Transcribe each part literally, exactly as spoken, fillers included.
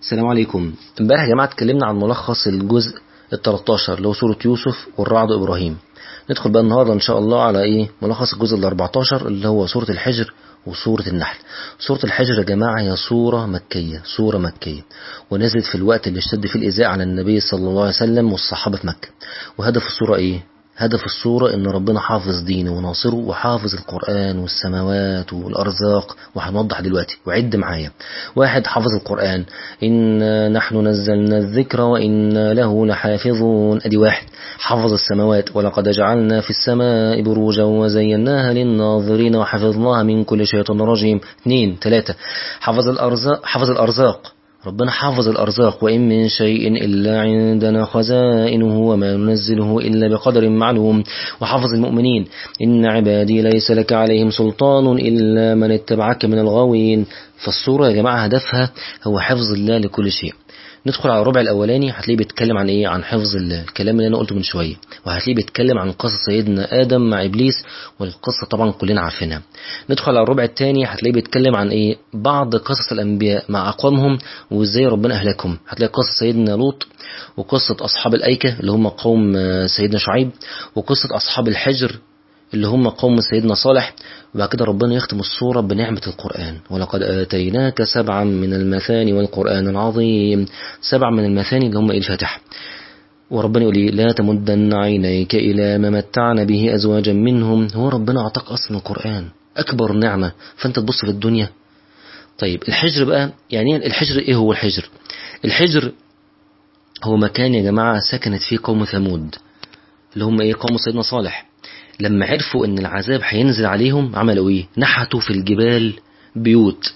السلام عليكم. امبارح يا جماعة اتكلمنا عن ملخص الجزء التلتاشر اللي هو سورة يوسف والرعد وإبراهيم. ندخل بقى النهاردة إن شاء الله على إيه ملخص الجزء الأربعتاشر اللي هو سورة الحجر وسورة النحل. سورة الحجر يا جماعة هي سورة مكية سورة مكية ونزلت في الوقت اللي اشتد فيه الإيذاء على النبي صلى الله عليه وسلم والصحابة في مكة. وهدف السورة إيه؟ هدف الصورة إن ربنا حافظ دينه وناصره وحافظ القرآن والسماوات والأرزاق، وهنوضح دلوقتي وعد معايا. واحد، حافظ القرآن، إنا نحن نزلنا الذكر وإنا له لحافظون، أدي واحد. حافظ السماوات، ولقد جعلنا في السماء بروجا وزيناها للناظرين وحفظناها من كل شيطان رجيم. اثنين ثلاثة، حافظ الأرزاق حافظ الأرزاق ربنا حافظ الأرزاق، وإن من شيء إلا عندنا خزائنه وما ننزله إلا بقدر معلوم. وحافظ المؤمنين، إن عبادي ليس لك عليهم سلطان إلا من اتبعك من الغاوين. فالصورة يا جماعة هدفها هو حفظ الله لكل شيء. ندخل على الربع الأولاني هتلاقيه بيتكلم عن إيه؟ عن حفظ الله، الكلام اللي أنا قلته من شوية. وهتلاقيه بيتكلم عن قصة سيدنا آدم مع إبليس، والقصة طبعا كلنا عارفينها. ندخل على الربع الثاني هتلاقيه بيتكلم عن إيه؟ بعض قصص الأنبياء مع أقوامهم وإزاي ربنا أهلكهم. هتلاقي قصة سيدنا لوط، وقصة أصحاب الأيكة اللي هم قوم سيدنا شعيب، وقصة أصحاب الحجر اللي هم قوم سيدنا صالح. وبعد كده ربنا يختم الصورة بنعمة القرآن، ولقد آتيناك سبعا من المثاني والقرآن العظيم. سبع من المثاني اللي هم الفاتحة. وربنا يقول لي لا تمدن عينيك إلى ما متعنا به أزواجا منهم. هو ربنا أعطاك أصلا القرآن أكبر نعمة، فأنت تبص في الدنيا. طيب الحجر بقى، يعني الحجر إيه هو الحجر؟ الحجر هو مكان يا جماعة سكنت فيه قوم ثمود اللي هم إيه؟ قوم سيدنا صالح. لما عرفوا ان العذاب هينزل عليهم عملوا ايه؟ نحتوا في الجبال بيوت،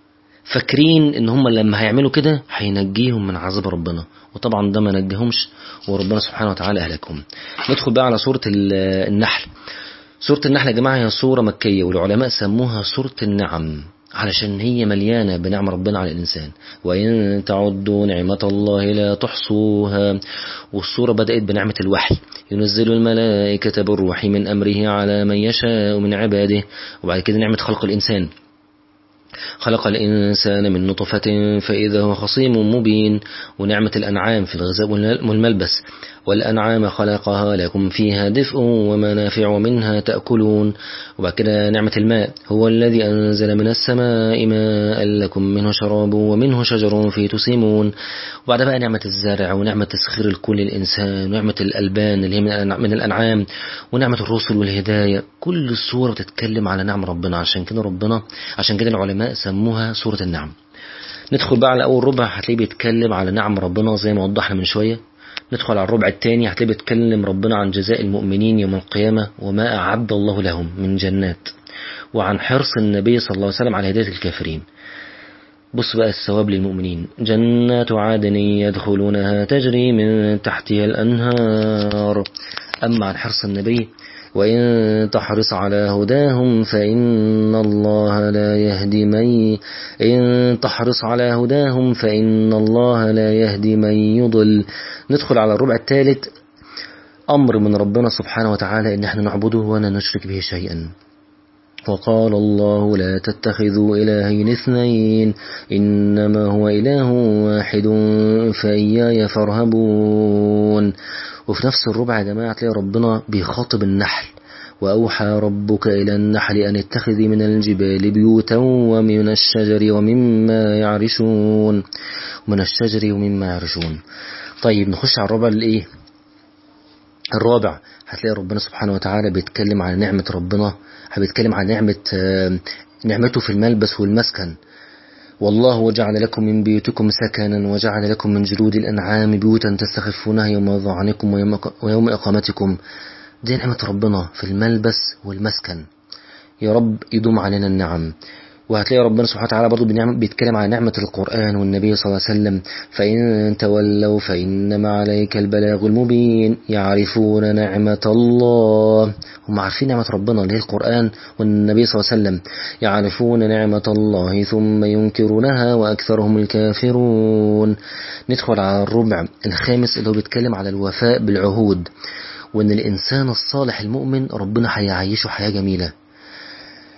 فاكرين ان هم لما هيعملوا كده هينجيهم من عذاب ربنا، وطبعا ده ما نجيهمش وربنا سبحانه وتعالى اهلكهم. ندخل بقى على سورة النحل. سورة النحل يا جماعة هي سورة مكية، والعلماء سموها سورة النعم علشان هي مليانة بنعم ربنا على الإنسان. وإن تعدوا نعمة الله لا تحصوها. والسورة بدأت بنعمة الوحي، ينزل الملائكة بالروح من أمره على من يشاء من عباده. وبعد كده نعمة خلق الإنسان، خلق الإنسان من نطفة فإذا هو خصيم مبين. ونعمة الأنعام في الغذاء والملبس، والأنعام خلقها لكم فيها دفء ومنافع ومنها تأكلون. وبعد كده نعمة الماء، هو الذي أنزل من السماء ماء لكم منه شراب ومنه شجر فيه تسيمون. وبعد بقى نعمة الزرع، ونعمة تسخير الكل للإنسان، ونعمة الألبان اللي هي من الأنعام، ونعمة الرسل والهداية. كل السورة بتتكلم على نعم ربنا، عشان كده ربنا عشان كده العلماء سموها سورة النعم. ندخل بقى على أول ربع هتلاقيه بيتكلم على نعم ربنا زي ما وضحنا من شوية. ندخل على الربع الثاني هتلاقيه بيتكلم ربنا عن جزاء المؤمنين يوم القيامة وما أعد الله لهم من جنات، وعن حرص النبي صلى الله عليه وسلم على هداية الكافرين. بص بقى الثواب للمؤمنين، جنات عدن يدخلونها تجري من تحتها الأنهار. أما عن حرص النبي، وإن تحرص على هداهم فإن الله لا يهدي من إن تحرص على هداهم فإن الله لا يهدي من يضل. ندخل على الربع الثالث، أمر من ربنا سبحانه وتعالى إن احنا نعبده ولا نشرك به شيئا. وقال الله لا تتخذوا إلهين اثنين إنما هو إله واحد فإياي فارهبون. وفي نفس الربع يا جماعة تلاقي ربنا بيخاطب النحل، وأوحى ربك إلى النحل أن اتخذي من الجبال بيوتا ومن الشجر ومما يعرشون ومن الشجر ومما يعرشون. طيب نخش على الربع الإيه؟ الرابع هتلاقي ربنا سبحانه وتعالى بيتكلم عن نعمة ربنا، بيتكلم عن نعمة نعمته في الملبس والمسكن. والله جعل لكم من بيوتكم سكنا وجعل لكم من جلود الأنعام بيوتا تستخفونها يوم ظعنكم ويوم إقامتكم. دي نعمة ربنا في الملبس والمسكن. يا رب يدوم علينا النعم. وهتلاقي ربنا سبحانه وتعالى برضو بيتكلم عن نعمة القرآن والنبي صلى الله عليه وسلم، فإن تولوا فإنما عليك البلاغ المبين. يعرفون نعمة الله، هم عارفين نعمة ربنا اللي هي القرآن والنبي صلى الله عليه وسلم. يعرفون نعمة الله ثم ينكرونها وأكثرهم الكافرون. ندخل على الربع الخامس اللي هو بيتكلم على الوفاء بالعهود، وأن الإنسان الصالح المؤمن ربنا هيعيشه حياة جميلة.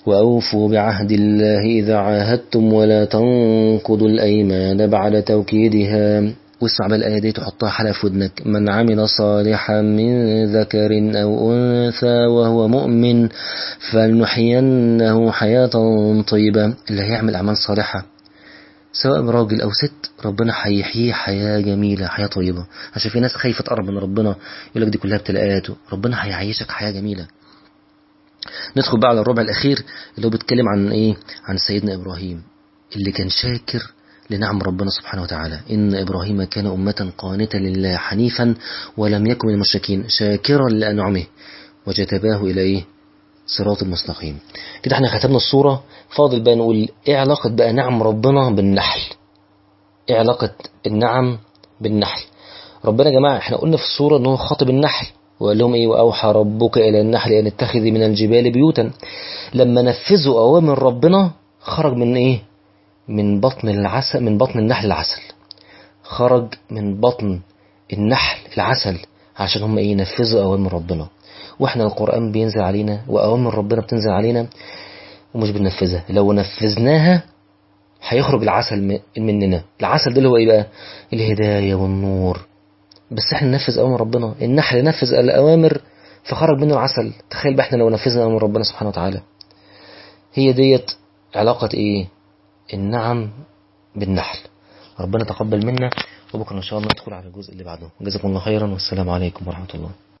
وأوفوا بعهد الله إذا عاهدتم ولا تنقضوا الأيمان بعد توكيدها. واسمع بقى الآية دي تحطها حلقة في ودنك: من عمل صالحا من ذكر أو أنثى وهو مؤمن فلنحيينه حياة طيبة. اللي هيعمل أعمال صالحة سواء راجل أو ست ربنا هيحييه حياة جميلة، حياة طيبة. عشان في ناس خايفة تقرب من ربنا يقول لك دي كلها ابتلاءات، ربنا هيعيشك حياة جميلة. ندخل بقى على الربع الأخير اللي هو بيتكلم عن إيه؟ عن سيدنا إبراهيم اللي كان شاكر لنعم ربنا سبحانه وتعالى. إن إبراهيم كان أمة قانتا لله حنيفا ولم يكن من المشركين شاكرا لأنعمه وجتباه إلى إيه؟ صراط المستقيم. كده احنا ختمنا الصورة. فاضل بقى نقول ايه علاقة بقى نعم ربنا بالنحل؟ ايه علاقة النعم بالنحل؟ ربنا يا جماعة احنا قلنا في الصورة ان هو خاطب النحل وقال لهم ايه؟ واوحى ربك الى النحل ان اتخذي من الجبال بيوتا. لما نفذوا اوامر ربنا خرج من ايه؟ من بطن العسل، من بطن النحل العسل. خرج من بطن النحل العسل عشان هم ايه؟ ينفذوا اوامر ربنا. واحنا القرآن بينزل علينا واوامر ربنا بتنزل علينا ومش بننفذها. لو نفذناها هيخرج العسل مننا. العسل ده اللي هو ايه بقى؟ الهداية والنور. بس احنا ننفذ اوامر ربنا. النحل نفذ الاوامر فخرج منه العسل. تخيل بقى احنا لو نفذنا اوامر ربنا سبحانه وتعالى. هي ديت علاقة ايه؟ النعم بالنحل. ربنا تقبل منا، وبكره ان شاء الله ندخل على الجزء اللي بعده. جزاكم الله خيرا والسلام عليكم ورحمة الله.